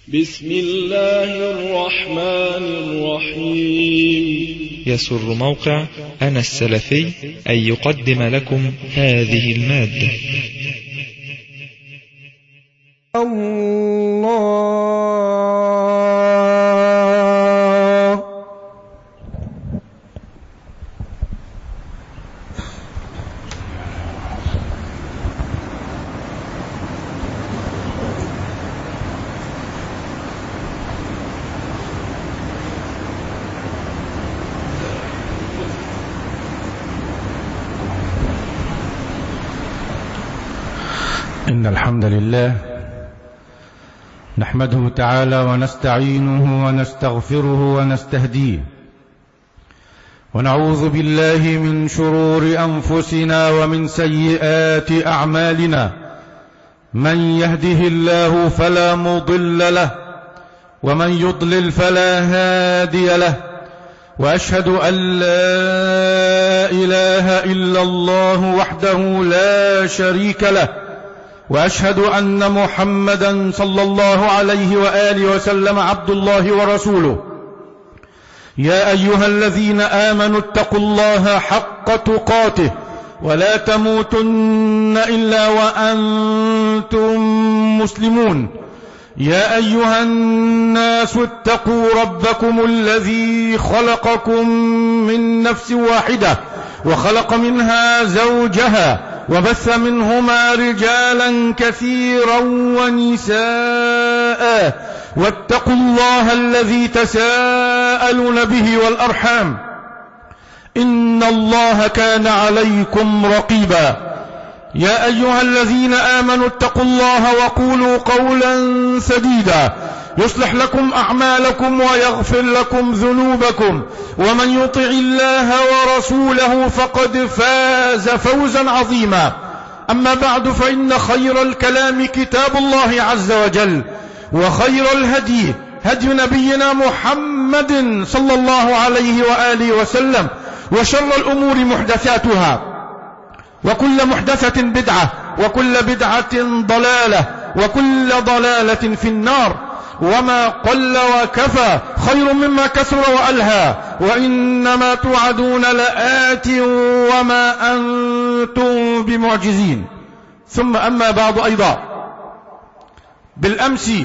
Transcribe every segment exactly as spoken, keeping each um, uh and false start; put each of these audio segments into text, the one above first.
بسم الله الرحمن الرحيم. يسر موقع أنا السلفي أن يقدم لكم هذه المادة. الله إن الحمد لله نحمده تعالى ونستعينه ونستغفره ونستهديه، ونعوذ بالله من شرور أنفسنا ومن سيئات أعمالنا. من يهده الله فلا مضل له، ومن يضلل فلا هادي له، وأشهد أن لا إله إلا الله وحده لا شريك له، وأشهد أن محمدا صلى الله عليه وآله وسلم عبد الله ورسوله. يا أيها الذين آمنوا اتقوا الله حق تقاته ولا تموتن إلا وأنتم مسلمون. يا أيها الناس اتقوا ربكم الذي خلقكم من نفس واحدة وخلق منها زوجها وبث منهما رجالا كثيرا ونساء، واتقوا الله الذي تساءلون به والأرحام، إن الله كان عليكم رقيبا. يا أيها الذين آمنوا اتقوا الله وقولوا قولا سديدا يصلح لكم أعمالكم ويغفر لكم ذنوبكم، ومن يطع الله ورسوله فقد فاز فوزا عظيما. أما بعد، فإن خير الكلام كتاب الله عز وجل، وخير الهدي هدي نبينا محمد صلى الله عليه وآله وسلم، وشر الأمور محدثاتها، وكل محدثة بدعة، وكل بدعة ضلالة، وكل ضلالة في النار. وما قل وكفى خير مما كثر وألهى، وإنما توعدون لآت وما أنتم بمعجزين. ثم أما بعد، أيضا بالأمس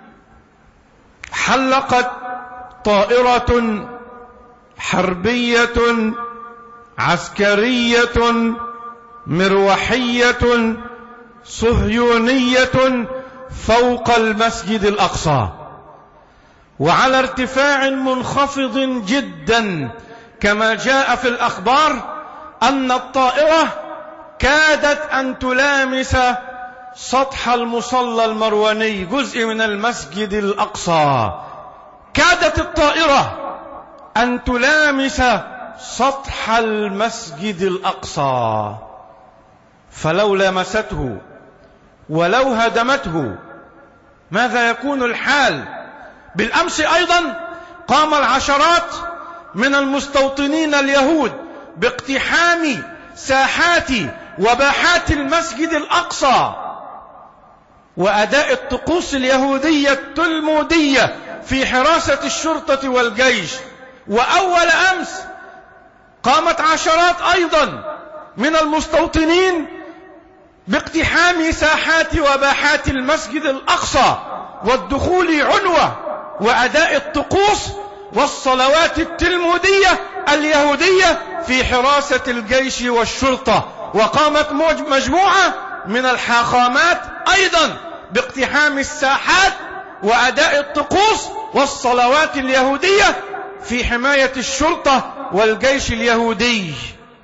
حلقت طائرة حربية عسكرية مروحية صهيونية فوق المسجد الأقصى، وعلى ارتفاع منخفض جدا، كما جاء في الأخبار أن الطائرة كادت أن تلامس سطح المصلى المرواني، جزء من المسجد الأقصى. كادت الطائرة أن تلامس سطح المسجد الأقصى، فلو لامسته ولو هدمته ماذا يكون الحال؟ بالأمس أيضا قام العشرات من المستوطنين اليهود باقتحام ساحات وباحات المسجد الأقصى وأداء الطقوس اليهودية التلمودية في حراسة الشرطة والجيش. وأول أمس قامت عشرات أيضا من المستوطنين باقتحام ساحات وباحات المسجد الأقصى والدخول عنوة وأداء الطقوس والصلوات التلمودية اليهودية في حراسة الجيش والشرطة. وقامت مجموعة من الحاخامات أيضا باقتحام الساحات وأداء الطقوس والصلوات اليهودية في حماية الشرطة والجيش اليهودي.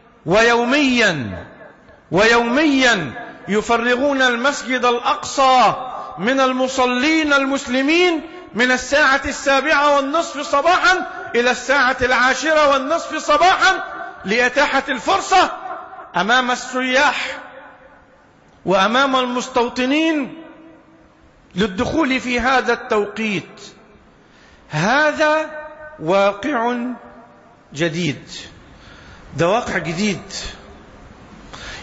ويوميا ويوميا يفرغون المسجد الأقصى من المصلين المسلمين من الساعة السابعة والنصف صباحا إلى الساعة العاشرة والنصف صباحا، لإتاحة الفرصة أمام السياح وأمام المستوطنين للدخول في هذا التوقيت. هذا واقع جديد، ده واقع جديد.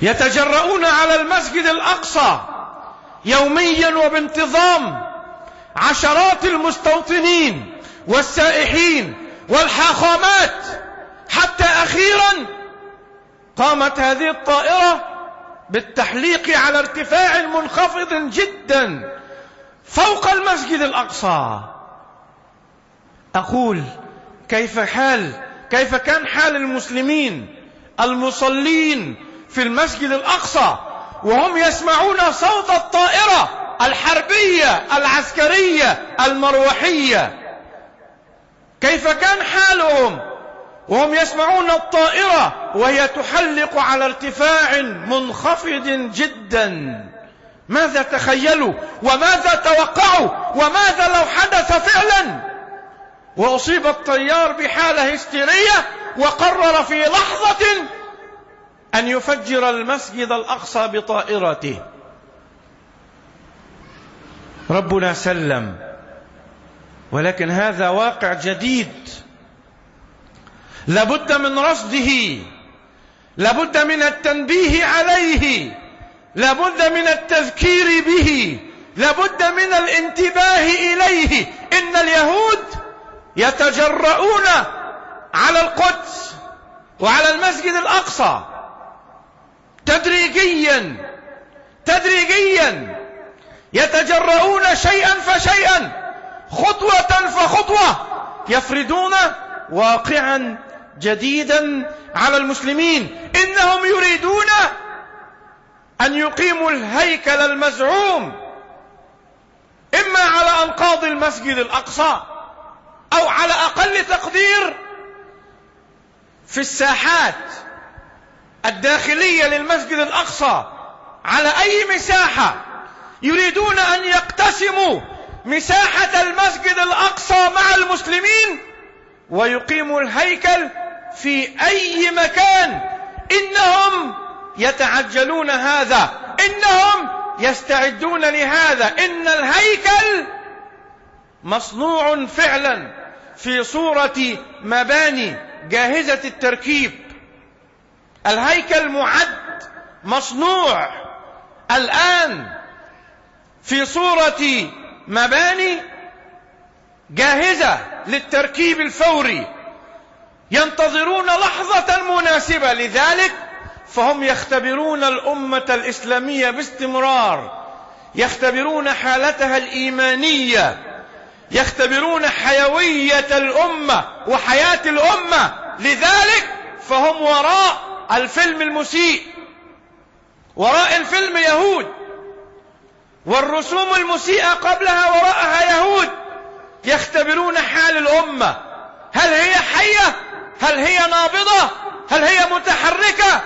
يتجرؤون على المسجد الأقصى يوميا وبانتظام عشرات المستوطنين والسائحين والحاخامات، حتى أخيرا قامت هذه الطائرة بالتحليق على ارتفاع منخفض جدا فوق المسجد الأقصى. أقول كيف حال كيف كان حال المسلمين المصلين في المسجد الأقصى وهم يسمعون صوت الطائرة الحربية العسكرية المروحية؟ كيف كان حالهم وهم يسمعون الطائرة وهي تحلق على ارتفاع منخفض جدا؟ ماذا تخيلوا وماذا توقعوا وماذا لو حدث فعلا وأصيب الطيار بحالة هستيرية وقرر في لحظة أن يفجر المسجد الأقصى بطائرته؟ ربنا سلم، ولكن هذا واقع جديد لابد من رصده، لابد من التنبيه عليه، لابد من التذكير به، لابد من الانتباه إليه. إن اليهود يتجرؤون على القدس وعلى المسجد الأقصى تدريجيا تدريجيا، يتجرؤون شيئا فشيئا، خطوة فخطوة، يفرضون واقعا جديدا على المسلمين. إنهم يريدون أن يقيموا الهيكل المزعوم إما على أنقاض المسجد الأقصى أو على أقل تقدير في الساحات الداخلية للمسجد الأقصى، على أي مساحة. يريدون أن يقتسموا مساحة المسجد الأقصى مع المسلمين ويقيموا الهيكل في أي مكان. إنهم يتعجلون هذا، إنهم يستعدون لهذا. إن الهيكل مصنوع فعلا في صورة مباني جاهزة التركيب. الهيكل معد مصنوع الآن في صورة مباني جاهزة للتركيب الفوري، ينتظرون لحظة مناسبة. لذلك فهم يختبرون الأمة الإسلامية باستمرار، يختبرون حالتها الإيمانية، يختبرون حيوية الأمة وحياة الأمة. لذلك فهم وراء الفيلم المسيء، وراء الفيلم يهود، والرسوم المسيئة قبلها وراءها يهود. يختبرون حال الأمة، هل هي حية؟ هل هي نابضة؟ هل هي متحركة؟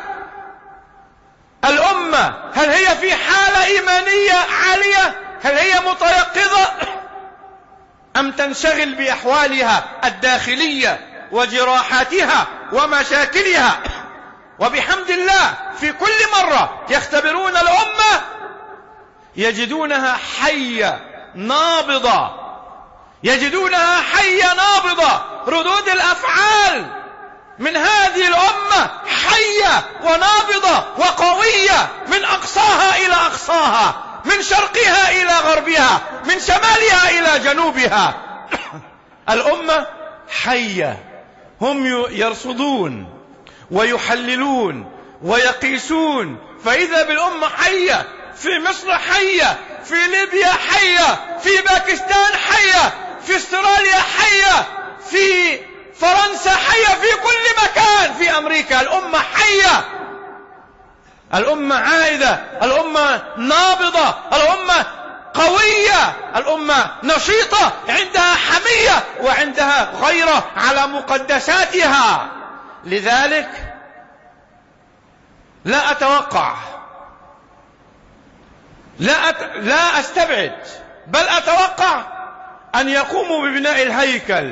الأمة هل هي في حالة إيمانية عالية؟ هل هي متيقظة أم تنشغل بأحوالها الداخلية وجراحاتها ومشاكلها؟ وبحمد الله في كل مرة يختبرون الأمة يجدونها حية نابضة، يجدونها حية نابضة. ردود الأفعال من هذه الأمة حية ونابضة وقوية من أقصاها إلى أقصاها، من شرقها إلى غربها، من شمالها إلى جنوبها. الأمة حية، هم يرصدون ويحللون ويقيسون، فإذا بالأمة حية. في مصر حية، في ليبيا حية، في باكستان حية، في استراليا حية، في فرنسا حية، في كل مكان، في أمريكا الأمة حية. الأمة عائدة، الأمة نابضة، الأمة قوية، الأمة نشيطة، عندها حمية وعندها غيرة على مقدساتها. لذلك لا أتوقع، لا أت... لا أستبعد، بل أتوقع أن يقوموا ببناء الهيكل.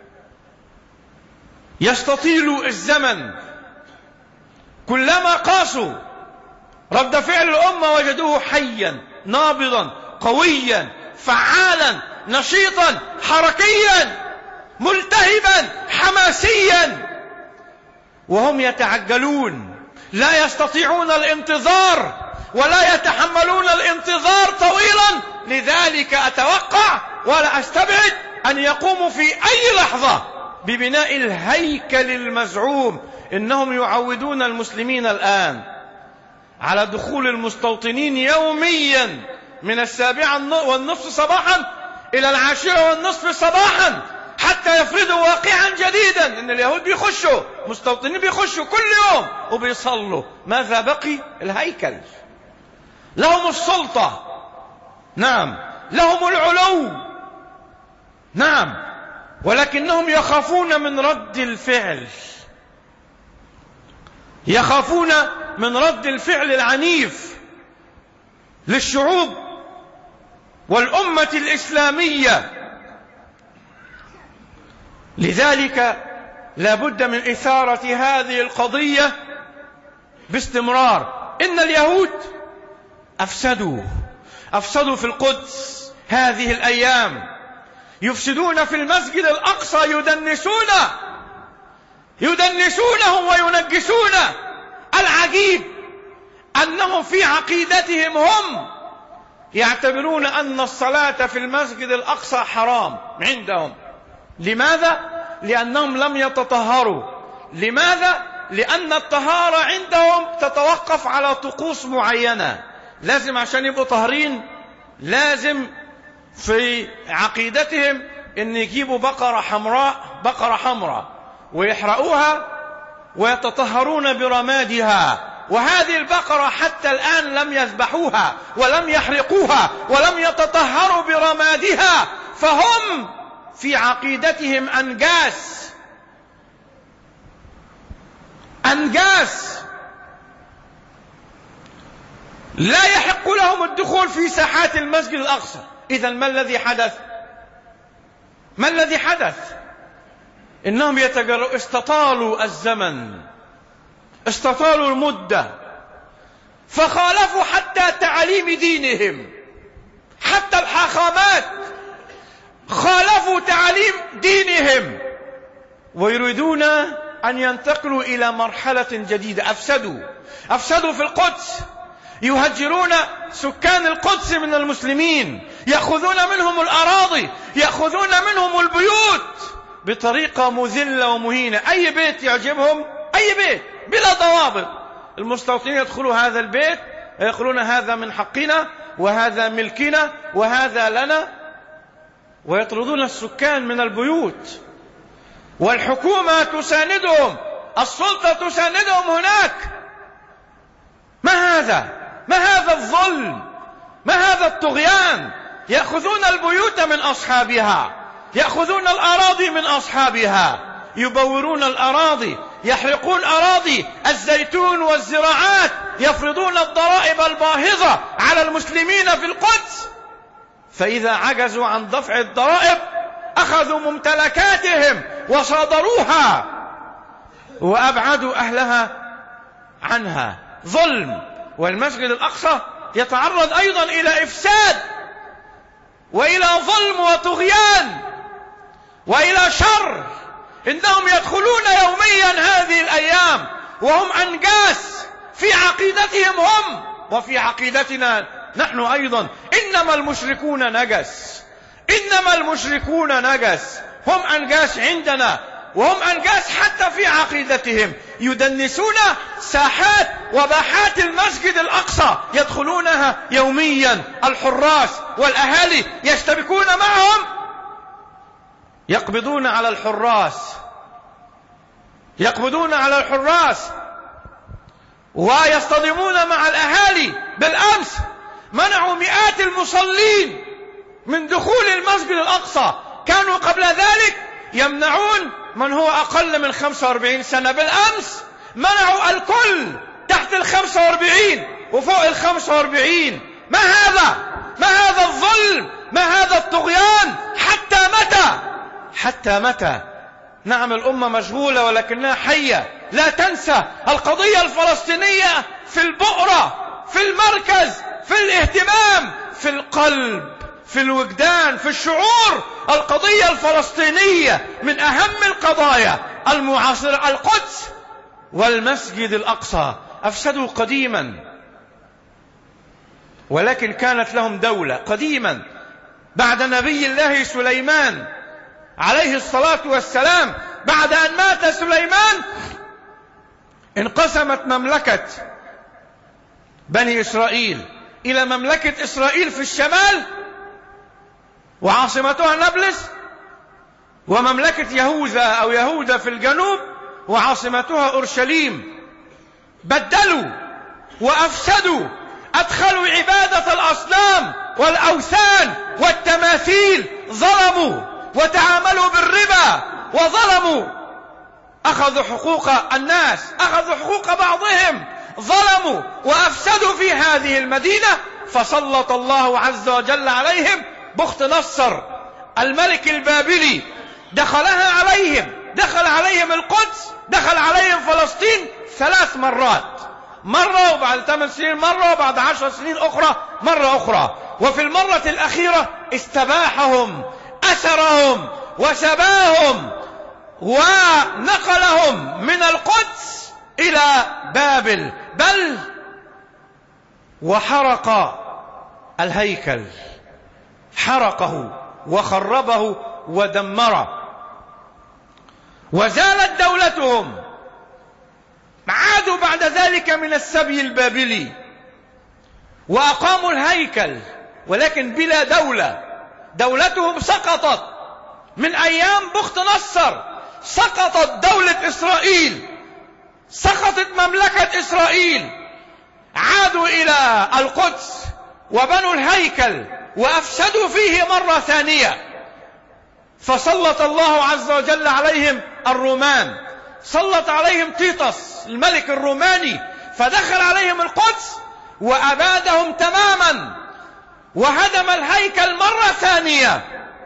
يستطيل الزمن، كلما قاسوا رد فعل الأمة وجدوه حيا نابضا قويا فعالا نشيطا حركيا ملتهبا حماسيا. وهم يتعجلون، لا يستطيعون الانتظار ولا يتحملون الانتظار طويلا. لذلك أتوقع ولا أستبعد أن يقوموا في أي لحظة ببناء الهيكل المزعوم. إنهم يعودون المسلمين الآن على دخول المستوطنين يوميا من السابعة والنصف صباحا إلى العاشرة والنصف صباحا حتى يفرضوا واقعا جديدا. إن اليهود بيخشوا، مستوطنين بيخشوا كل يوم وبيصلوا. ماذا بقي؟ الهيكل. لهم السلطة، نعم، لهم العلو، نعم، ولكنهم يخافون من رد الفعل، يخافون من رد الفعل العنيف للشعوب والأمة الإسلامية. لذلك لا بد من إثارة هذه القضية باستمرار. إن اليهود أفسدوا أفسدوا في القدس هذه الأيام، يفسدون في المسجد الأقصى، يدنسونه يدنسونه وينجسونه. العجيب أنهم في عقيدتهم هم يعتبرون أن الصلاة في المسجد الأقصى حرام عندهم. لماذا؟ لأنهم لم يتطهروا. لماذا؟ لأن الطهارة عندهم تتوقف على طقوس معينة. لازم عشان يبقوا طاهرين لازم في عقيدتهم ان يجيبوا بقرة حمراء بقرة حمراء ويحرقوها ويتطهرون برمادها. وهذه البقرة حتى الآن لم يذبحوها ولم يحرقوها ولم يتطهروا برمادها، فهم في عقيدتهم أنجاس أنجاس لا يحق لهم الدخول في ساحات المسجد الأقصى. إذن ما الذي حدث؟ ما الذي حدث؟ إنهم يتجرؤوا، استطالوا الزمن، استطالوا المدة، فخالفوا حتى تعاليم دينهم، حتى الحاخامات خالفوا تعاليم دينهم، ويريدون أن ينتقلوا إلى مرحلة جديدة. أفسدوا أفسدوا في القدس، يهجرون سكان القدس من المسلمين، يأخذون منهم الأراضي، يأخذون منهم البيوت بطريقة مذلة ومهينة. أي بيت يعجبهم، أي بيت بلا ضوابط، المستوطنين يدخلوا هذا البيت يقولون هذا من حقنا وهذا ملكنا وهذا لنا، ويطردون السكان من البيوت. والحكومة تساندهم، السلطة تساندهم هناك. ما هذا؟ ما هذا الظلم؟ ما هذا الطغيان؟ يأخذون البيوت من أصحابها، يأخذون الأراضي من أصحابها، يبورون الأراضي، يحرقون أراضي الزيتون والزراعات، يفرضون الضرائب الباهظة على المسلمين في القدس. فإذا عجزوا عن دفع الضرائب أخذوا ممتلكاتهم وصادروها وأبعدوا أهلها عنها. ظلم. والمسجد الأقصى يتعرض أيضا إلى إفساد وإلى ظلم وطغيان وإلى شر. إنهم يدخلون يوميا هذه الأيام وهم أنجاس في عقيدتهم هم وفي عقيدتنا نحن أيضا. إنما المشركون نجس، إنما المشركون نجس، هم أنجاس عندنا وهم أنجاس حتى في عقيدتهم. يدنسون ساحات وباحات المسجد الأقصى، يدخلونها يوميا، الحراس والأهالي يشتبكون معهم، يقبضون على الحراس يقبضون على الحراس ويصطدمون مع الأهالي. بالأمس منعوا مئات المصلين من دخول المسجد الأقصى، كانوا قبل ذلك يمنعون من هو أقل من خمسة وأربعين سنة. بالأمس منعوا الكل تحت الخمسة وأربعين وفوق الخمسة وأربعين. ما هذا؟ ما هذا الظلم؟ ما هذا الطغيان؟ حتى متى؟ حتى متى؟ نعم الأمة مشغولة ولكنها حية. لا تنسى القضية الفلسطينية في البؤرة، في المركز، في الاهتمام، في القلب، في الوجدان، في الشعور. القضية الفلسطينية من أهم القضايا المعاصرة. القدس والمسجد الأقصى أفسدوا قديما ولكن كانت لهم دولة قديما بعد نبي الله سليمان عليه الصلاة والسلام. بعد أن مات سليمان انقسمت مملكة بني إسرائيل إلى مملكة إسرائيل في الشمال وعاصمتها نابلس، ومملكة يهوذا أو يهوذا في الجنوب وعاصمتها أورشليم. بدلوا وأفسدوا، أدخلوا عبادة الأصنام والأوثان والتماثيل، ظلموا وتعاملوا بالربا وظلموا، أخذوا حقوق الناس، أخذوا حقوق بعضهم، ظلموا وأفسدوا في هذه المدينة. فسلط الله عز وجل عليهم بخت نصر الملك البابلي، دخلها عليهم، دخل عليهم القدس، دخل عليهم فلسطين ثلاث مرات، مرة وبعد ثمان سنين مرة وبعد عشر سنين أخرى مرة أخرى، وفي المرة الأخيرة استباحهم، أسرهم وسباهم ونقلهم من القدس إلى بابل، بل وحرق الهيكل، حرقه وخربه ودمره، وزالت دولتهم. عادوا بعد ذلك من السبي البابلي وأقاموا الهيكل، ولكن بلا دولة. دولتهم سقطت من أيام بخت نصر، سقطت دولة إسرائيل، سقطت مملكة إسرائيل. عادوا إلى القدس وبنوا الهيكل وأفسدوا فيه مرة ثانية، فسلط الله عز وجل عليهم الرومان، سلط عليهم تيطس الملك الروماني، فدخل عليهم القدس وأبادهم تماما وهدم الهيكل مرة ثانية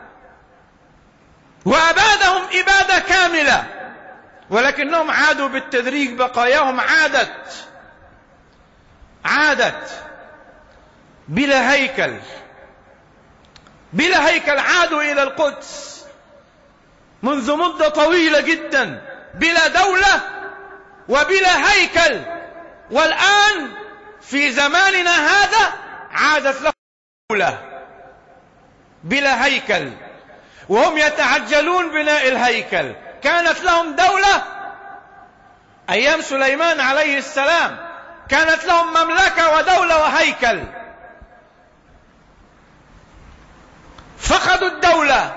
وأبادهم إبادة كاملة. ولكنهم عادوا بالتدريج، بقاياهم عادت عادت بلا هيكل، بلا هيكل. عادوا إلى القدس منذ مدة طويلة جدا بلا دولة وبلا هيكل، والآن في زماننا هذا عادت لهم دولة بلا هيكل، وهم يتعجلون بناء الهيكل. كانت لهم دولة أيام سليمان عليه السلام، كانت لهم مملكة ودولة وهيكل، فقدوا الدولة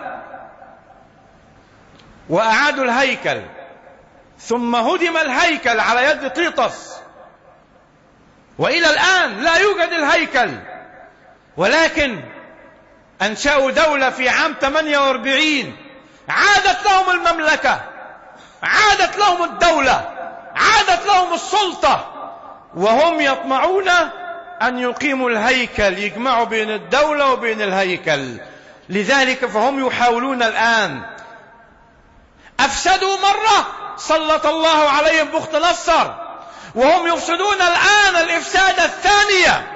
وأعادوا الهيكل، ثم هدم الهيكل على يد طيطس، وإلى الآن لا يوجد الهيكل. ولكن أنشأوا دولة في عام ثمانية وأربعين، عادت لهم المملكة، عادت لهم الدولة، عادت لهم السلطة، وهم يطمعون أن يقيموا الهيكل، يجمعوا بين الدولة وبين الهيكل. لذلك فهم يحاولون الآن. أفسدوا مرة سلط الله عليهم بخت نصر، وهم يفسدون الآن الإفساد الثانية.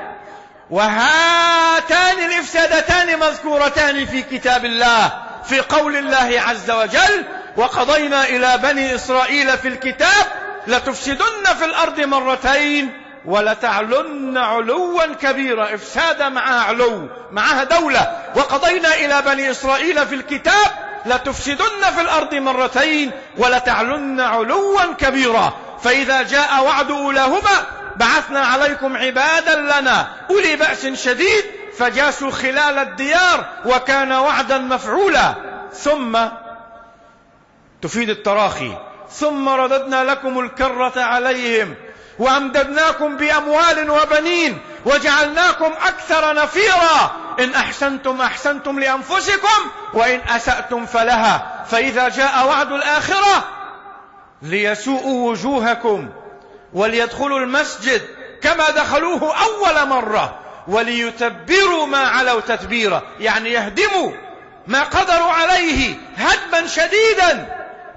وهاتان الإفسادتان مذكورتان في كتاب الله، في قول الله عز وجل: وقضينا إلى بني إسرائيل في الكتاب لتفسدن في الأرض مرتين ولتعلن علوا كبيرا. إفساد معها علو، معها دولة. وقضينا إلى بني إسرائيل في الكتاب لتفسدن في الأرض مرتين ولتعلن علوا كبيرا، فإذا جاء وعد أولاهما بعثنا عليكم عبادا لنا أولي بأس شديد فجاسوا خلال الديار وكان وعدا مفعولا. ثم تفيد التراخي: ثم رددنا لكم الكرة عليهم وأمددناكم بأموال وبنين وجعلناكم أكثر نفيرا. إن أحسنتم أحسنتم لأنفسكم وإن أسأتم فلها. فإذا جاء وعد الآخرة ليسوءوا وجوهكم وليدخلوا المسجد كما دخلوه أول مرة وليتبروا ما علوا تتبيرا، يعني يهدموا ما قدروا عليه هدما شديدا.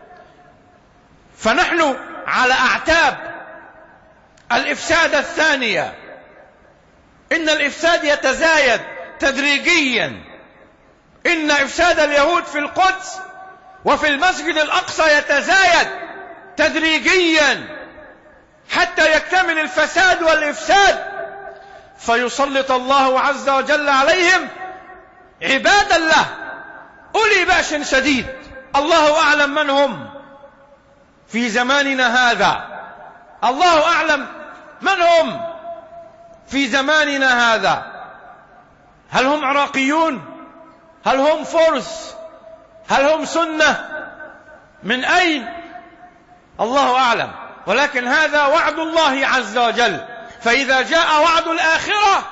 فنحن على أعتاب الإفساد الثانية. إن الإفساد يتزايد تدريجيا. إن إفساد اليهود في القدس وفي المسجد الأقصى يتزايد تدريجيا حتى يكتمل الفساد والإفساد فيسلط الله عز وجل عليهم عبادا له أولي بأس شديد. الله أعلم من هم في زماننا هذا، الله أعلم من هم في زماننا هذا. هل هم عراقيون؟ هل هم فرس؟ هل هم سنة؟ من أين؟ الله أعلم. ولكن هذا وعد الله عز وجل. فإذا جاء وعد الآخرة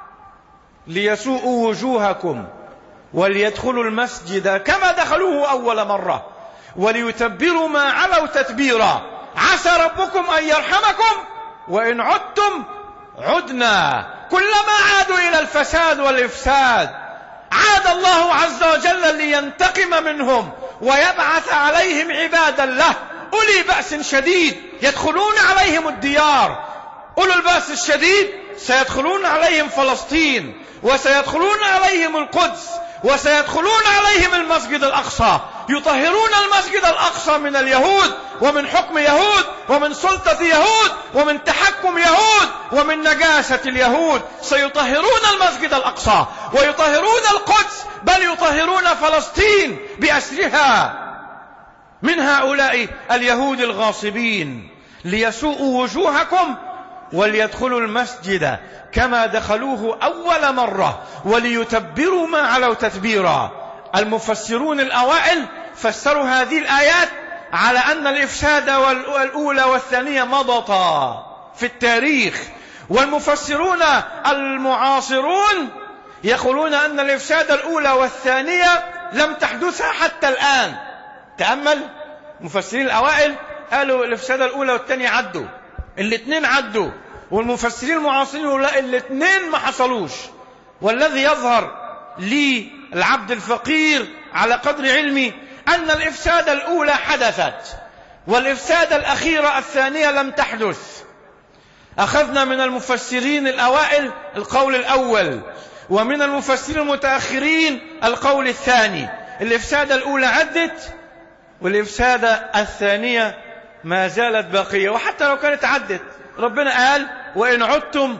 ليسوءوا وجوهكم وليدخلوا المسجد كما دخلوه أول مرة وليتبروا ما علوا تتبيرا عسى ربكم أن يرحمكم وإن عدتم عدنا. كلما عادوا إلى الفساد والإفساد عاد الله عز وجل لينتقم منهم ويبعث عليهم عبادا له أولي بأس شديد يدخلون عليهم الديار. أولو البأس الشديد سيدخلون عليهم فلسطين، وسيدخلون عليهم القدس، وسيدخلون عليهم المسجد الأقصى، يطهرون المسجد الأقصى من اليهود ومن حكم يهود ومن سلطة يهود ومن تحكم يهود ومن نجاسة اليهود. سيطهرون المسجد الأقصى ويطهرون القدس، بل يطهرون فلسطين بأسرها من هؤلاء اليهود الغاصبين ليسوءوا وجوهكم وليدخلوا المسجد كما دخلوه أول مرة وليتبروا ما علوا تتبيرا. المفسرون الأوائل فسروا هذه الآيات على أن الإفساد الأولى والثانية مضتا في التاريخ، والمفسرون المعاصرون يقولون أن الإفساد الأولى والثانية لم تحدثها حتى الآن. تأمل، مفسرين الأوائل قالوا الإفساد الأولى والثانية عدوا، الاثنين عدوا، والمفسرين المعاصرين يقولوا لا، الاثنين ما حصلوش. والذي يظهر لي العبد الفقير على قدر علمي أن الإفساد الأولى حدثت والإفساد الأخيرة الثانية لم تحدث. أخذنا من المفسرين الأوائل القول الأول، ومن المفسرين المتأخرين القول الثاني. الإفساد الأولى عدت والإفساد الثانية ما زالت باقية، وحتى لو كانت عدت ربنا قال وإن عدتم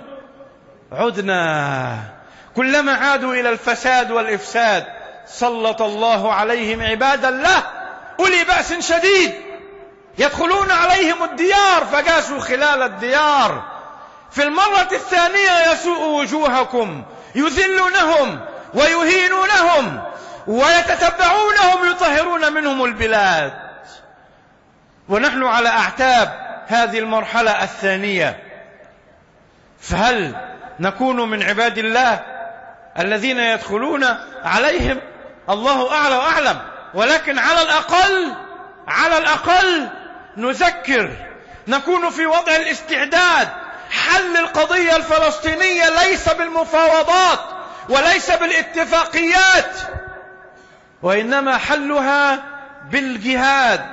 عدنا. كلما عادوا إلى الفساد والإفساد سلط الله عليهم عبادا له أولي بأس شديد يدخلون عليهم الديار فجاسوا خلال الديار. في المرة الثانية يسوء وجوهكم، يذلونهم ويهينونهم ويتتبعونهم، يطهرون منهم البلاد. ونحن على أعتاب هذه المرحلة الثانية، فهل نكون من عباد الله الذين يدخلون عليهم؟ الله أعلى وأعلم. ولكن على الأقل على الأقل نذكر، نكون في وضع الاستعداد. حل القضية الفلسطينية ليس بالمفاوضات وليس بالاتفاقيات، وإنما حلها بالجهاد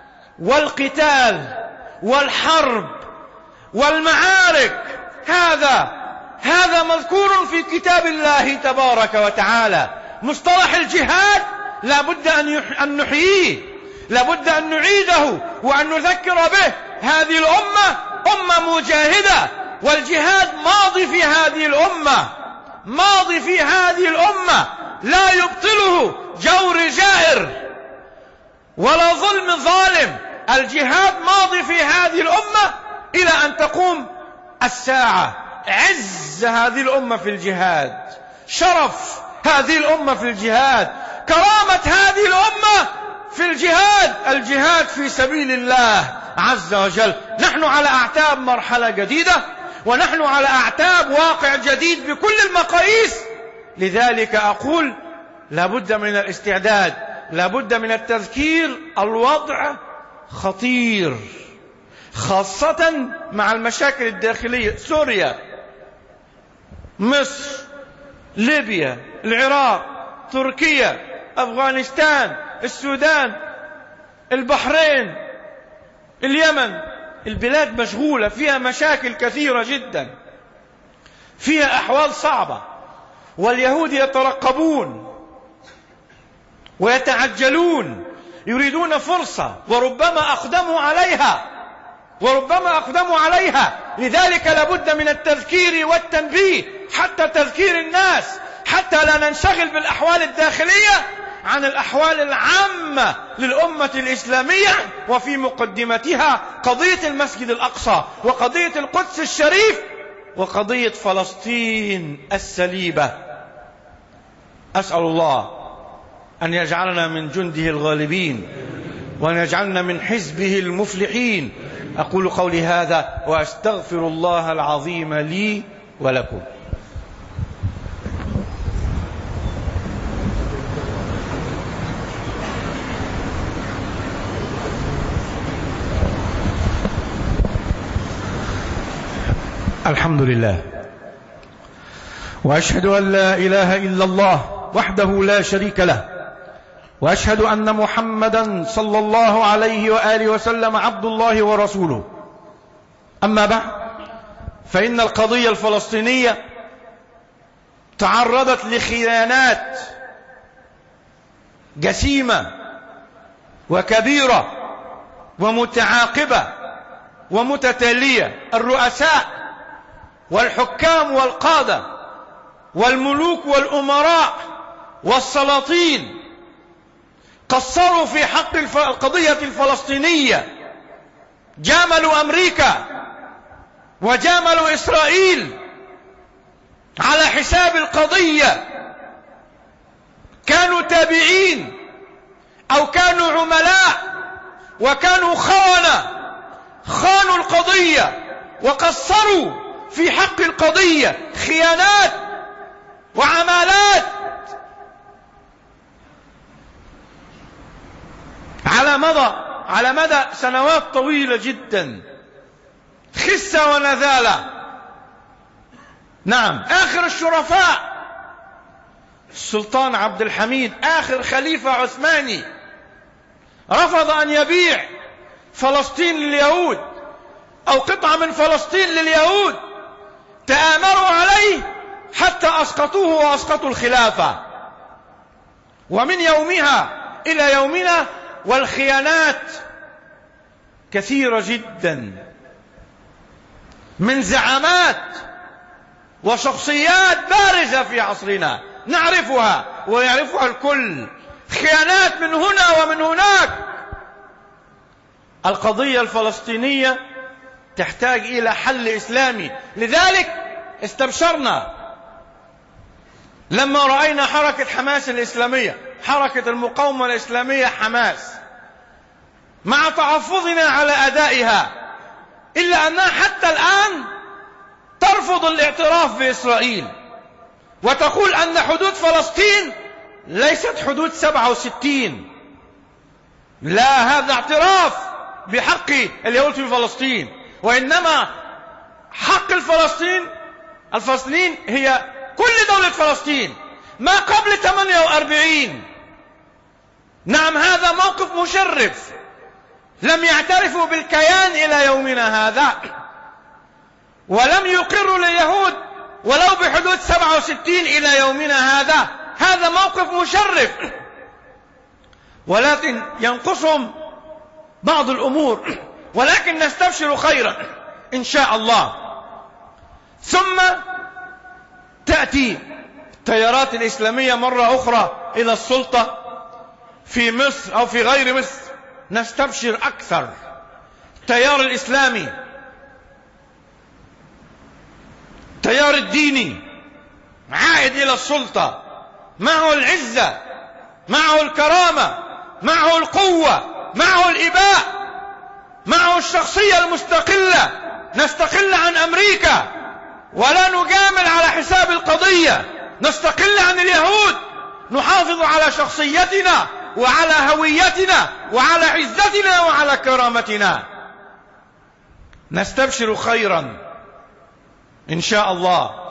والقتال والحرب والمعارك. هذا هذا مذكور في كتاب الله تبارك وتعالى. مصطلح الجهاد لا بد أن نحييه، لا بد أن نعيده وأن نذكر به. هذه الأمة أمة مجاهدة، والجهاد ماضي في هذه الأمة، ماضي في هذه الأمة، لا يبطله جور جائر ولا ظلم ظالم. الجهاد ماضي في هذه الأمة إلى أن تقوم الساعة. عز هذه الأمة في الجهاد، شرف هذه الأمة في الجهاد، كرامة هذه الأمة في الجهاد، الجهاد في سبيل الله عز وجل. نحن على أعتاب مرحلة جديدة، ونحن على أعتاب واقع جديد بكل المقاييس. لذلك أقول لابد من الاستعداد، لابد من التذكير. الوضع خطير، خاصة مع المشاكل الداخلية. سوريا، مصر، ليبيا، العراق، تركيا، أفغانستان، السودان، البحرين، اليمن. البلاد مشغولة، فيها مشاكل كثيرة جدا، فيها أحوال صعبة، واليهود يترقبون ويتعجلون، يريدون فرصة، وربما أقدموا عليها وربما أقدموا عليها لذلك لابد من التذكير والتنبيه، حتى تذكير الناس، حتى لا ننشغل بالأحوال الداخلية عن الأحوال العامة للأمة الإسلامية، وفي مقدمتها قضية المسجد الأقصى وقضية القدس الشريف وقضية فلسطين السليبة. أسأل الله أن يجعلنا من جنده الغالبين، وأن يجعلنا من حزبه المفلحين. أقول قولي هذا وأستغفر الله العظيم لي ولكم. الحمد لله، وأشهد أن لا إله إلا الله وحده لا شريك له، وأشهد أن محمدا صلى الله عليه وآله وسلم عبد الله ورسوله. أما بعد، فإن القضية الفلسطينية تعرضت لخيانات جسيمة وكبيرة ومتعاقبة ومتتالية. الرؤساء والحكام والقادة والملوك والأمراء والسلاطين قصروا في حق القضية الفلسطينية، جاملوا أمريكا وجاملوا إسرائيل على حساب القضية. كانوا تابعين أو كانوا عملاء وكانوا خونة، خانوا القضية وقصروا في حق القضية، خيانات وعمالات على مدى على مدى سنوات طويلة جدا، خسة ونذالة. نعم، آخر الشرفاء السلطان عبد الحميد، آخر خليفة عثماني، رفض أن يبيع فلسطين لليهود أو قطعة من فلسطين لليهود. تآمروا عليه حتى أسقطوه وأسقطوا الخلافة. ومن يومها إلى يومنا والخيانات كثيرة جدا من زعامات وشخصيات بارزة في عصرنا نعرفها ويعرفها الكل، خيانات من هنا ومن هناك. القضية الفلسطينية تحتاج إلى حل إسلامي. لذلك استبشرنا لما رأينا حركة حماس الإسلامية، حركة المقاومة الإسلامية حماس، مع تحفظنا على أدائها، إلا أنها حتى الآن ترفض الاعتراف بإسرائيل وتقول أن حدود فلسطين ليست حدود سبعة وستين. لا، هذا اعتراف بحق اليهود في فلسطين، وإنما حق الفلسطين الفلسطينيين هي كل دولة فلسطين ما قبل ثمانية وأربعين. نعم، هذا موقف مشرف، لم يعترفوا بالكيان إلى يومنا هذا، ولم يقروا لليهود ولو بحدود سبعة وستين إلى يومنا هذا. هذا موقف مشرف، ولكن ينقصهم بعض الأمور، ولكن نستبشر خيرا إن شاء الله. ثم تأتي التيارات الإسلامية مرة أخرى إلى السلطة في مصر أو في غير مصر، نستبشر أكثر. التيار الإسلامي، التيار الديني عائد إلى السلطة، معه العزة، معه الكرامة، معه القوة، معه الإباء، معه الشخصية المستقلة. نستقل عن أمريكا ولا نجامل على حساب القضية، نستقل عن اليهود، نحافظ على شخصيتنا وعلى هويتنا وعلى عزتنا وعلى كرامتنا. نستبشر خيرا إن شاء الله.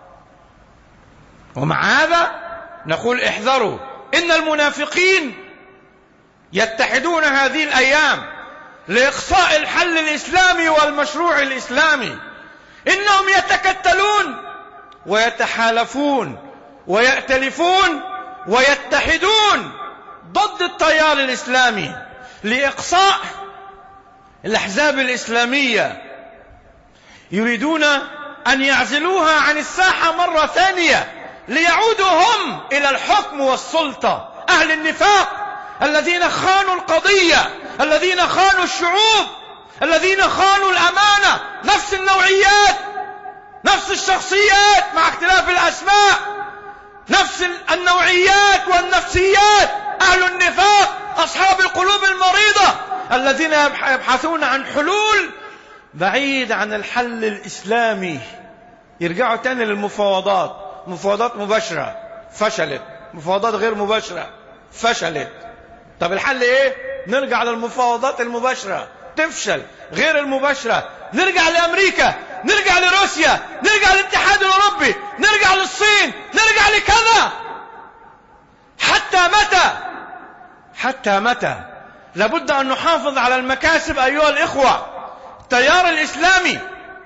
ومع هذا نقول احذروا، إن المنافقين يتحدون هذه الأيام لإقصاء الحل الإسلامي والمشروع الإسلامي. إنهم يتكتلون ويتحالفون ويأتلفون ويتحدون ضد التيار الإسلامي لإقصاء الأحزاب الإسلامية. يريدون أن يعزلوها عن الساحة مرة ثانية ليعودوا هم إلى الحكم والسلطة. أهل النفاق الذين خانوا القضية، الذين خانوا الشعوب، الذين خانوا الأمانة. نفس النوعيات، نفس الشخصيات مع اختلاف الأسماء، نفس النوعيات والنفسيات. أهل النفاق أصحاب القلوب المريضة الذين يبحثون عن حلول بعيد عن الحل الإسلامي. يرجعوا تاني للمفاوضات، مفاوضات مباشرة فشلت، مفاوضات غير مباشرة فشلت. طب الحل ايه؟ نرجع للمفاوضات المباشرة، تفشل. غير المباشرة نرجع لأمريكا، نرجع لروسيا، نرجع للاتحاد الأوروبي، نرجع للصين، نرجع لكذا. حتى متى؟ حتى متى؟ لابد أن نحافظ على المكاسب أيها الإخوة. التيار الإسلامي،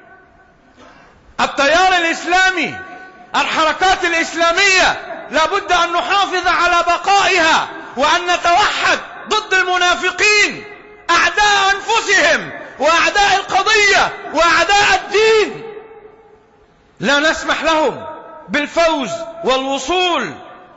التيار الإسلامي، الحركات الإسلامية لابد أن نحافظ على بقائها، وأن نتوحد ضد المنافقين أعداء أنفسهم وأعداء القضية وأعداء الدين. لا نسمح لهم بالفوز والوصول،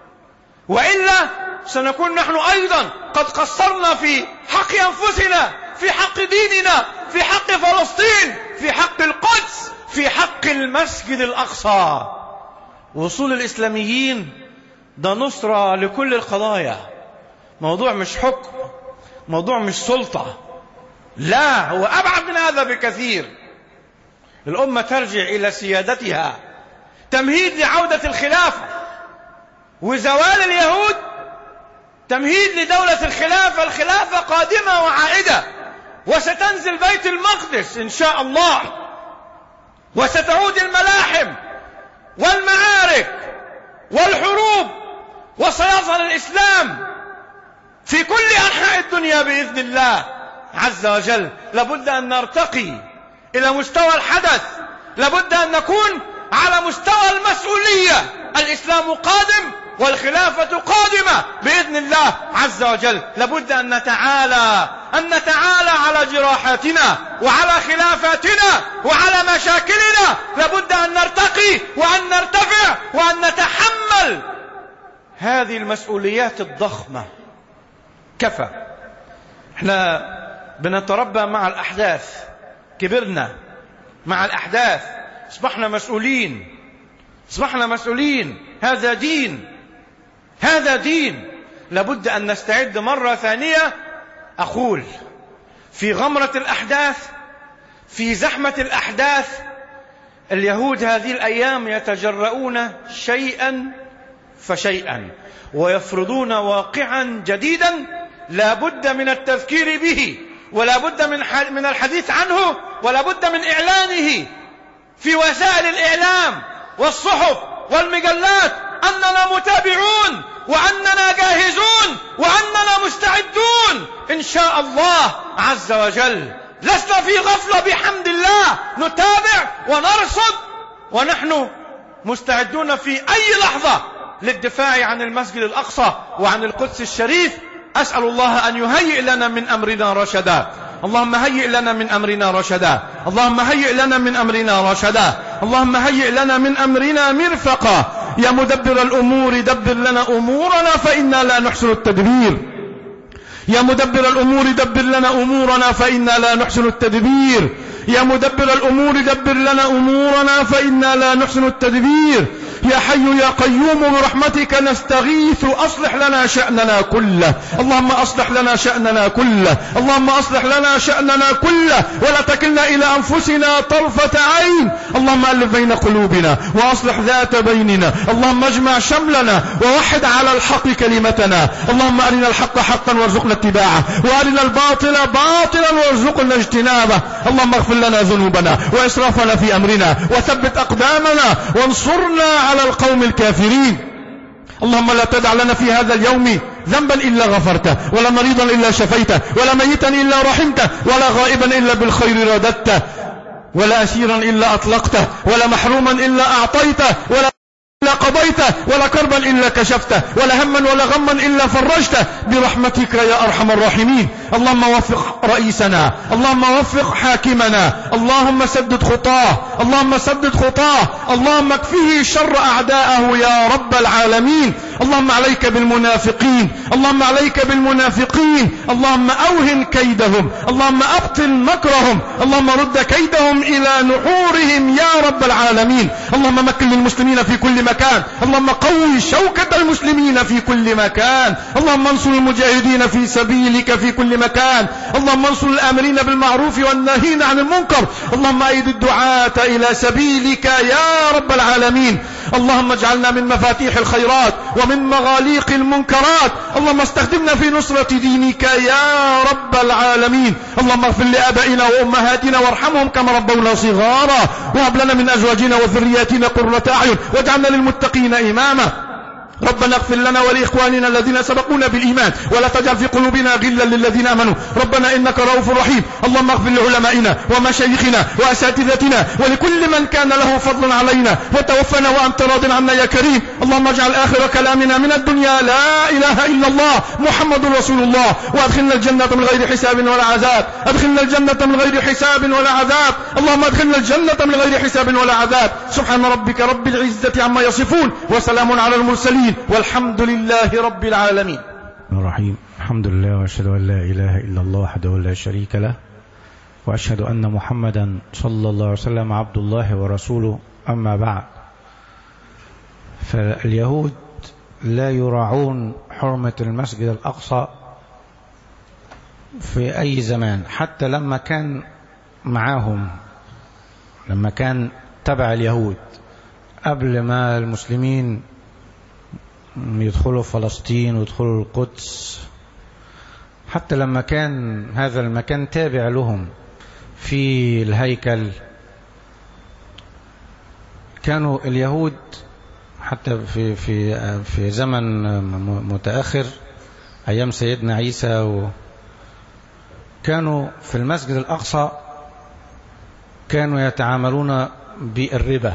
وإلا سنكون نحن أيضا قد قصرنا في حق أنفسنا، في حق ديننا، في حق فلسطين، في حق القدس، في حق المسجد الأقصى. وصول الإسلاميين ده نصرة لكل القضايا. موضوع مش حكم، موضوع مش سلطة، لا، هو أبعد من هذا بكثير. الأمة ترجع إلى سيادتها، تمهيد لعودة الخلافة وزوال اليهود، تمهيد لدولة الخلافة. الخلافة قادمة وعائدة، وستنزل بيت المقدس إن شاء الله، وستعود الملاحم والمعارك والحروب، وسيظهر الإسلام في كل أنحاء الدنيا بإذن الله عز وجل. لابد أن نرتقي إلى مستوى الحدث، لابد أن نكون على مستوى المسؤولية. الإسلام قادم والخلافة قادمة بإذن الله عز وجل. لابد أن نتعالى أن نتعالى على جراحاتنا وعلى خلافاتنا وعلى مشاكلنا. لابد أن نرتقي وأن نرتفع وأن نتحمل هذه المسؤوليات الضخمة. كفى، احنا بنتربى مع الأحداث، كبرنا مع الأحداث، اصبحنا مسؤولين، اصبحنا مسؤولين. هذا دين، هذا دين. لابد أن نستعد مرة ثانية. أقول في غمرة الأحداث، في زحمة الأحداث، اليهود هذه الأيام يتجرؤون شيئا فشيئا ويفرضون واقعا جديدا لا بد من التذكير به، ولا بد من من الحديث عنه، ولا بد من إعلانه في وسائل الإعلام والصحف والمجلات أننا متابعون وأننا جاهزون وأننا مستعدون إن شاء الله عز وجل. لسنا في غفلة بحمد الله، نتابع ونرصد، ونحن مستعدون في أي لحظة للدفاع عن المسجد الأقصى وعن القدس الشريف. أسأل الله أن يهيئ لنا من أمرنا رشدا. اللهم هيئ لنا من أمرنا رشدا، اللهم هيئ لنا من أمرنا رشدا، اللهم هيئ لنا من أمرنا مرفقا. يا مدبر الأمور دبر لنا أمورنا فإنا لا نحسن التدبير. يا مدبر الأمور دبر لنا أمورنا فإنا لا نحسن التدبير. يا مدبر الأمور دبر لنا أمورنا فإنا لا نحسن التدبير. يا حي يا قيوم برحمتك نستغيث، أصلح لنا شأننا كله. اللهم أصلح لنا شأننا كله، اللهم أصلح لنا شأننا كله، ولا تكلنا إلى أنفسنا طرفة عين. اللهم ألف بين قلوبنا وأصلح ذات بيننا. اللهم اجمع شملنا ووحد على الحق كلمتنا. اللهم أرنا الحق حقا وارزقنا اتباعه، وأرنا الباطل باطلا وارزقنا اجتنابه. اللهم اغفر لنا ذنوبنا وإسرافنا في أمرنا، وثبت أقدامنا وانصرنا على القوم الكافرين. اللهم لا تدع لنا في هذا اليوم ذنبا إلا غفرته، ولا مريضا إلا شفيته، ولا ميتا إلا رحمته، ولا غائبا إلا بالخير رددته، ولا أسيرا إلا أطلقته، ولا محروما إلا أعطيته، ولا إلا قضيته، ولا كربا إلا كشفته، ولا هما ولا غما إلا فرجته برحمتك يا أرحم الراحمين. اللهم وفق رئيسنا، اللهم وفق حاكمنا، اللهم سدد خطاه، اللهم سدد خطاه، اللهم اكفه شر أعداءه يا رب العالمين. اللهم عليك بالمنافقين، اللهم عليك بالمنافقين، اللهم أوهن كيدهم، اللهم أبطل مكرهم، اللهم رد كيدهم إلى نحورهم يا رب العالمين. اللهم مكن للمسلمين في كل مكان، اللهم قوي شوكة المسلمين في كل مكان، اللهم انصر المجاهدين في سبيلك في كل مكان، اللهم انصر الآمرين بالمعروف والناهين عن المنكر، اللهم أيد الدعاة إلى سبيلك يا رب العالمين. اللهم اجعلنا من مفاتيح الخيرات ومن مغاليق المنكرات، اللهم استخدمنا في نصرة دينك يا رب العالمين. اللهم اغفر لآبائنا وأمهاتنا وارحمهم كما ربونا صغارا، وهب لنا من أزواجنا وذرياتنا قرة أعين واجعلنا للمتقين إماما. ربنا اغفر لنا ولإخواننا الذين سبقونا بالإيمان ولا تجعل في قلوبنا غلا للذين آمنوا ربنا إنك رؤوف رحيم. اللهم اغفر لعلمائنا ومشايخنا وأساتذتنا ولكل من كان له فضل علينا، وتوفنا وأنت راض عنا يا كريم. اللهم اجعل آخر كلامنا من الدنيا لا إله إلا الله محمد رسول الله، وأدخلنا الجنة من غير حساب ولا عذاب، أدخلنا الجنة من غير حساب ولا عذاب، اللهم أدخلنا الجنة من غير حساب ولا عذاب. سبحان ربك رب العزة عما يصفون وسلام على المرسلين والحمد لله رب العالمين. الرحيم. الحمد لله وأشهد أن لا إله إلا الله وحده لا شريك له، وأشهد أن محمدا صلى الله عليه وسلم عبد الله ورسوله. أما بعد، فاليهود لا يراعون حرمة المسجد الأقصى في أي زمان، حتى لما كان معاهم، لما كان تبع اليهود قبل ما المسلمين يدخلوا فلسطين ويدخلوا القدس، حتى لما كان هذا المكان تابع لهم في الهيكل، كانوا اليهود حتى في في في زمن متأخر أيام سيدنا عيسى، كانوا في المسجد الأقصى كانوا يتعاملون بالربا،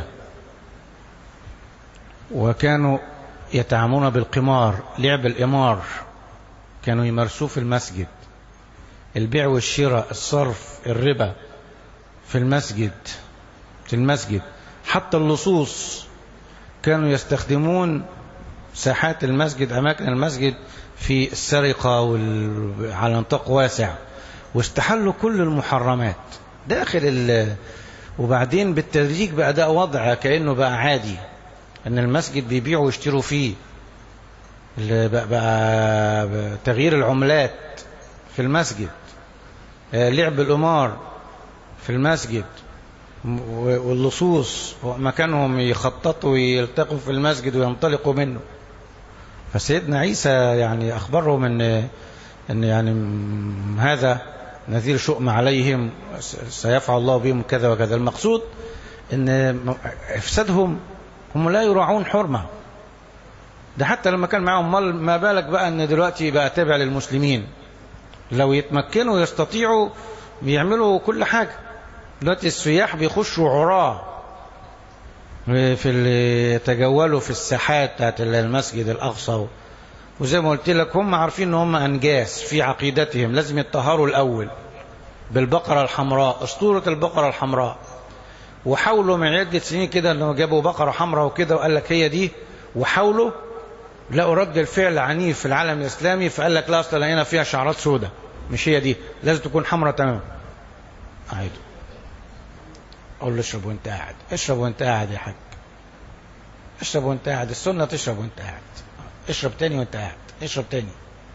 وكانوا يتعاملون بالقمار، لعب القمار كانوا يمارسوه في المسجد، البيع والشراء، الصرف، الربا في المسجد في المسجد حتى اللصوص كانوا يستخدمون ساحات المسجد، أماكن المسجد في السرقة على نطاق واسع، واستحلوا كل المحرمات داخل ال... وبعدين بالتدريج بقى ده وضع كأنه بقى عادي أن المسجد بيبيعوا ويشتروا فيه، بقى, بقى تغيير العملات في المسجد، لعب القمار في المسجد، واللصوص مكانهم يخططوا ويلتقوا في المسجد وينطلقوا منه. فسيدنا عيسى يعني أخبرهم أن أن يعني هذا نذير شؤم عليهم، سيفعل الله بهم كذا وكذا. المقصود أن إفسادهم، هم لا يراعون حرمة، ده حتى لما كان معهم، ما بالك بقى أن دلوقتي بقى تابع للمسلمين، لو يتمكنوا يستطيعوا بيعملوا كل حاجة. دلوقتي السياح بيخشوا عراة في اللي يتجولوا في الساحات بتاعت المسجد الأقصى، وزي ما قلت لك هم عارفين ان هم أنجاس في عقيدتهم، لازم يتطهروا الأول بالبقرة الحمراء، أسطورة البقرة الحمراء. وحاولوا من عدة سنين كده انه جابوا بقرة حمراء وكده وقال لك هي دي، وحاولوا لقوا رد الفعل عنيف في العالم الإسلامي، فقال لك لا، أصلا هنا فيها شعرات سوداء، مش هي دي، لازم تكون حمراء تمام. عيد أقول له اشرب وانت قاعد، اشرب وانت قاعد يا حاج، اشرب وانت قاعد، السنة تشرب وانت قاعد، اشرب تاني وانت قاعد، اشرب تاني.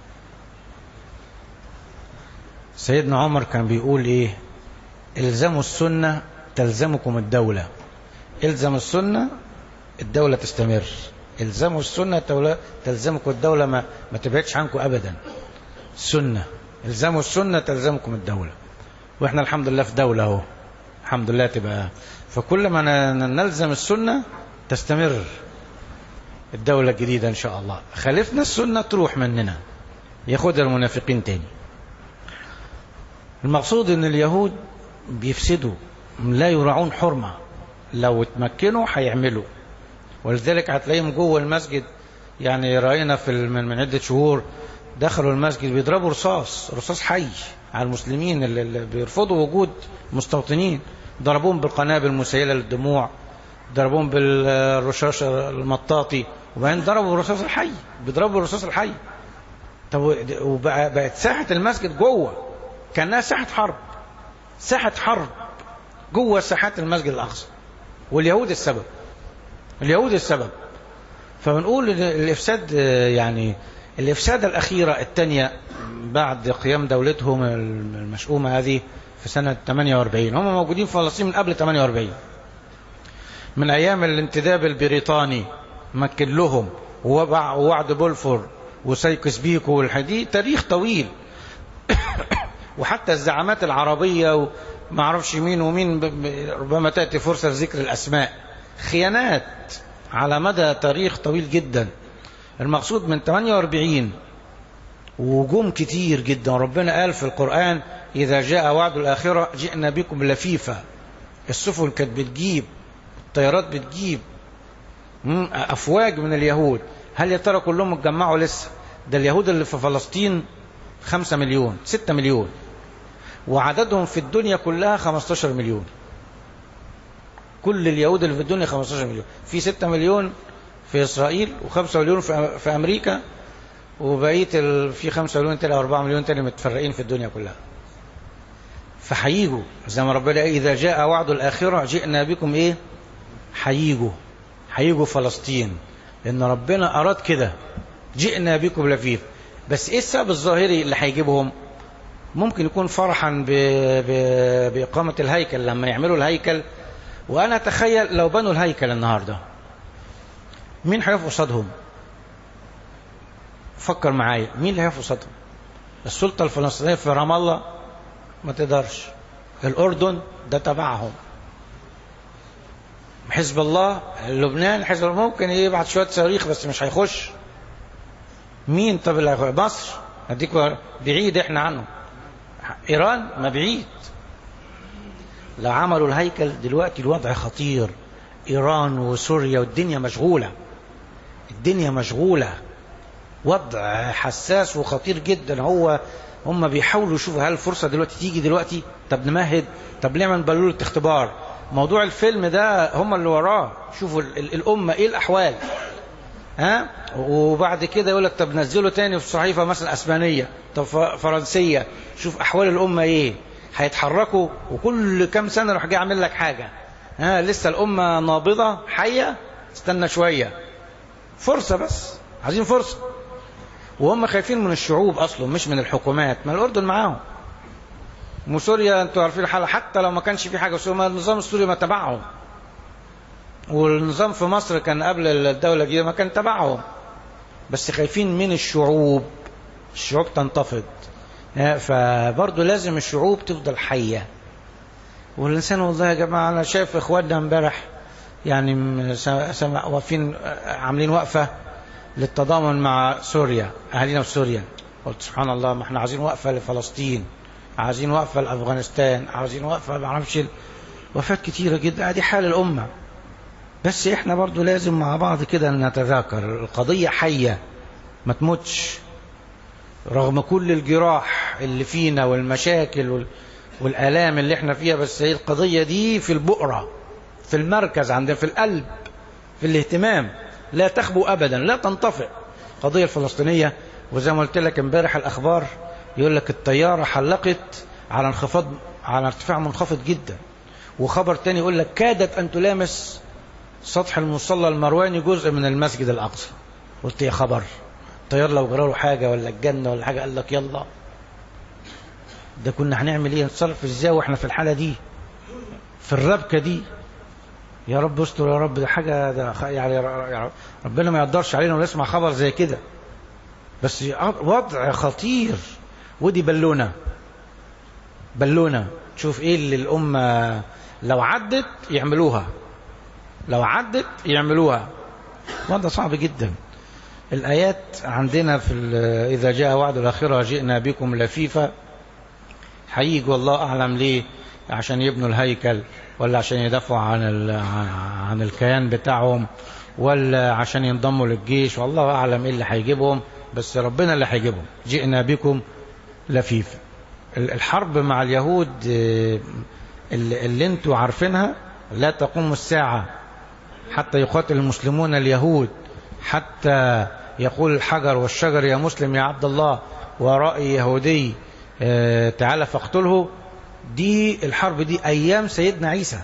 سيدنا عمر كان بيقول ايه؟ الزموا السنة تلزمكم الدولة، الزم السنة الدولة تستمر، الزموا السنة تلزمكم الدولة، ما, ما تبعدش عنكم أبدا. السنة، الزموا السنة تلزمكم الدولة، واحنا الحمد لله في دولة اهو، الحمد لله تبقى. فكل ما نلزم السنة تستمر الدولة الجديدة إن شاء الله. خالفنا السنة تروح مننا، ياخدها المنافقين تاني. المقصود ان اليهود بيفسدوا، لا يراعون حرمة، لو اتمكنوا هيعملوا. ولذلك هتلاقيهم جوه المسجد، يعني رأينا في من عدة شهور دخلوا المسجد بيضربوا رصاص رصاص حي على المسلمين اللي بيرفضوا وجود مستوطنين، ضربوهم بالقنابل المسيلة للدموع، ضربوهم بالرشاش المطاطي، وبعدين ضربوا بالرصاص الحي، بيضربوا بالرصاص الحي. طب وبقت ساحة المسجد جوه كأنها ساحة حرب، ساحة حرب جوه ساحات المسجد الأقصى، واليهود السبب، اليهود السبب. فبنقول الإفساد، يعني الإفسادة الأخيرة الثانية بعد قيام دولتهم المشؤومة هذه في سنة ثمانية وأربعين، هم موجودين في فلسطين من قبل ثمانية وأربعين، من أيام الانتداب البريطاني مكن لهم، ووعد بولفور وسيكس بيكو والحديد، تاريخ طويل. وحتى الزعامات العربية وما اعرفش مين ومين، ربما تأتي فرصة لذكر الأسماء، خيانات على مدى تاريخ طويل جدا. المقصود من ثمانية وأربعين وجوم كتير جدا. ربنا قال في القرآن إذا جاء وعد الآخرة جئنا بكم لفيفا. السفن كانت بتجيب، الطيارات بتجيب أفواج من اليهود. هل يا ترى كلهم اتجمعوا لسه؟ ده اليهود اللي في فلسطين خمسة مليون ستة مليون، وعددهم في الدنيا كلها خمستاشر مليون. كل اليهود اللي في الدنيا خمستاشر مليون، في ستة مليون في إسرائيل، وخمسة مليون في أمريكا، وبقية ال... في خمسة مليون تاني أو أربعة مليون تاني متفرقين في الدنيا كلها. فحييجوا زي ما ربنا إذا جاء وعد الآخرة جئنا بكم إيه؟ حييجوا، حييجوا فلسطين، لأن ربنا أراد كده، جئنا بكم لفيف. بس إيه السبب الظاهري اللي هيجيبهم؟ ممكن يكون فرحا ب... ب... بإقامة الهيكل، لما يعملوا الهيكل. وأنا أتخيل لو بنوا الهيكل النهاردة مين هيقف قصادهم؟ فكر معايا، مين اللي هيقف قصادهم؟ السلطة الفلسطينية في رام الله ما تقدرش، الأردن ده تبعهم، حزب الله لبنان، حزب الله ممكن يبعت شوية صواريخ بس مش هيخش. مين؟ طب اللي هيخش مصر، هديك بعيد احنا عنه. إيران ما بعيد. لو عملوا الهيكل دلوقتي الوضع خطير، إيران وسوريا والدنيا مشغولة، الدنيا مشغولة، وضع حساس وخطير جدا. هو هم بيحاولوا يشوفوا هل الفرصة دلوقتي تيجي دلوقتي، طب نمهد، طب نعمل بلولة اختبار. موضوع الفيلم ده هم اللي وراه، شوفوا الأمة ايه الأحوال، ها؟ وبعد كده يقول لك طب نزله تاني في صحيفة مثلا أسبانية، طب فرنسية، شوف أحوال الأمة ايه، هيتحركوا. وكل كام سنة راح جاي يعمل لك حاجة، ها؟ لسه الأمة نابضة حية، استنى شوية، فرصة بس، عايزين فرصة. وهم خايفين من الشعوب أصلا مش من الحكومات، ما الأردن معاهم، وسوريا انتوا عارفين الحالة، حتى لو ما كانش في حاجة سوريا، النظام السوري ما تبعهم، والنظام في مصر كان قبل الدولة الجديدة ما كان تبعهم، بس خايفين من الشعوب، الشعوب تنتفض. فبرضه لازم الشعوب تفضل حية. والإنسان والله يا جماعة أنا شايف إخواننا امبارح يعني سمع واقفين عاملين وقفة للتضامن مع سوريا، أهالينا في سوريا. قلت سبحان الله، ما احنا عايزين وقفة لفلسطين، عايزين وقفة لأفغانستان، عايزين وقفة ما اعرفش، وفات كتيرة جدا. ادي حال الأمة. بس احنا برضو لازم مع بعض كده نتذاكر القضية حية ما تموتش، رغم كل الجراح اللي فينا والمشاكل والآلام اللي احنا فيها. بس هي القضية دي في البؤرة، في المركز عندنا، في القلب، في الاهتمام، لا تخبو أبدا، لا تنطفئ. قضية الفلسطينية، وزي ما قلت لك امبارح الأخبار يقول لك الطيارة حلقت على انخفاض، على ارتفاع منخفض جدا. وخبر تاني يقول لك كادت أن تلامس سطح المصلى المرواني جزء من المسجد الأقصى. قلت يا خبر، الطيار لو جراله حاجة ولا الجنة ولا حاجة، قال لك يلا ده كنا هنعمل ايه، نتصرف ازاي واحنا في الحالة دي، في الربكة دي. يا رب استر يا رب، ده حاجة ده يعني ربنا ما يقدرش علينا ونسمع خبر زي كده. بس وضع خطير. ودي بالونة، بالونة تشوف ايه اللي الأمة لو عدت يعملوها، لو عدت يعملوها. وضع صعب جدا. الآيات عندنا في إذا جاء وعد الآخرة جئنا بكم لفيفا، حييج والله أعلم ليه، عشان يبنوا الهيكل، ولا عشان يدافعوا عن عن الكيان بتاعهم، ولا عشان ينضموا للجيش، والله أعلم إيه اللي هيجيبهم. بس ربنا اللي هيجيبهم. جئنا بكم لفيفا. الحرب مع اليهود اللي, اللي انتوا عارفينها، لا تقوم الساعة حتى يقاتل المسلمون اليهود، حتى يقول الحجر والشجر يا مسلم يا عبد الله، ورأي يهودي اه تعالى فاقتله. دي الحرب دي أيام سيدنا عيسى،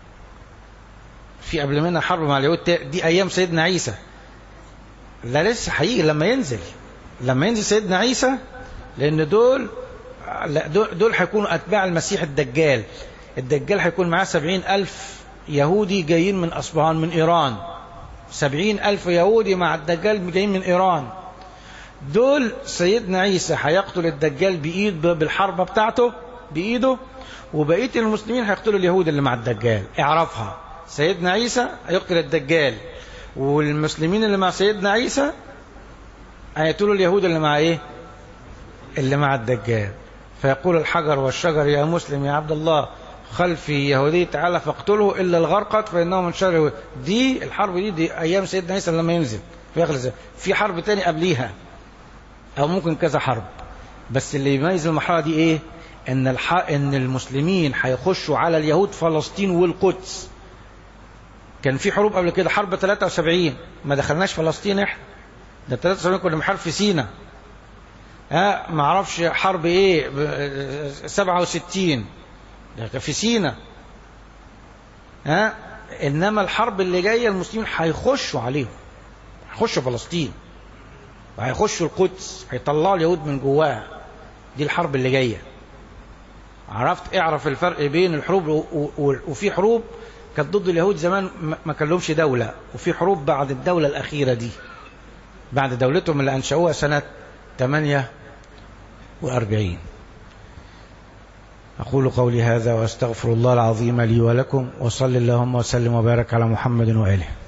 في قبل منها حرب مع اليهود، دي أيام سيدنا عيسى. لا لسه هيجي لما ينزل لما ينزل سيدنا عيسى، لأن دول دول هيكونوا أتباع المسيح الدجال. الدجال هيكون معاه سبعين ألف يهودي جايين من أصبهان من إيران، سبعين ألف يهودي مع الدجال جايين من إيران. دول سيدنا عيسى هيقتل الدجال بإيد بالحربة بتاعته بإيده، وبقية المسلمين هيقتلوا اليهود اللي مع الدجال. اعرفها، سيدنا عيسى هيقتل الدجال، والمسلمين اللي مع سيدنا عيسى هيقتلوا اليهود اللي مع ايه اللي مع الدجال. فيقول الحجر والشجر يا مسلم يا عبد الله، خلفي يهودي تعالى فاقتله إلا الغرقد فإنه من شر. دي الحرب دي, دي أيام سيدنا عيسى لما ينزل في آخر. في حرب تاني قبليها أو ممكن كذا حرب، بس اللي يميز المرحلة دي إيه؟ إن الح... إن المسلمين هيخشوا على اليهود فلسطين والقدس. كان في حروب قبل كده، حرب ثلاثة وسبعين ما دخلناش فلسطين احنا، ده ثلاثة وسبعين كنا بنحارب في سينا. ها ما اعرفش حرب ايه سبعة وستين ده في سينا. ها انما الحرب اللي جايه المسلمين هيخشوا عليهم، هيخشوا فلسطين وهيخشوا القدس، هيطلعوا اليهود من جواها. دي الحرب اللي جايه. عرفت؟ اعرف الفرق بين الحروب، وفي حروب كانت ضد اليهود زمان ما كان لهمش دولة، وفي حروب بعد الدولة الأخيرة دي، بعد دولتهم اللي أنشأوها سنة ثمانية وأربعين. أقول قولي هذا وأستغفر الله العظيم لي ولكم، وصل اللهم وسلم وبارك على محمد وآله.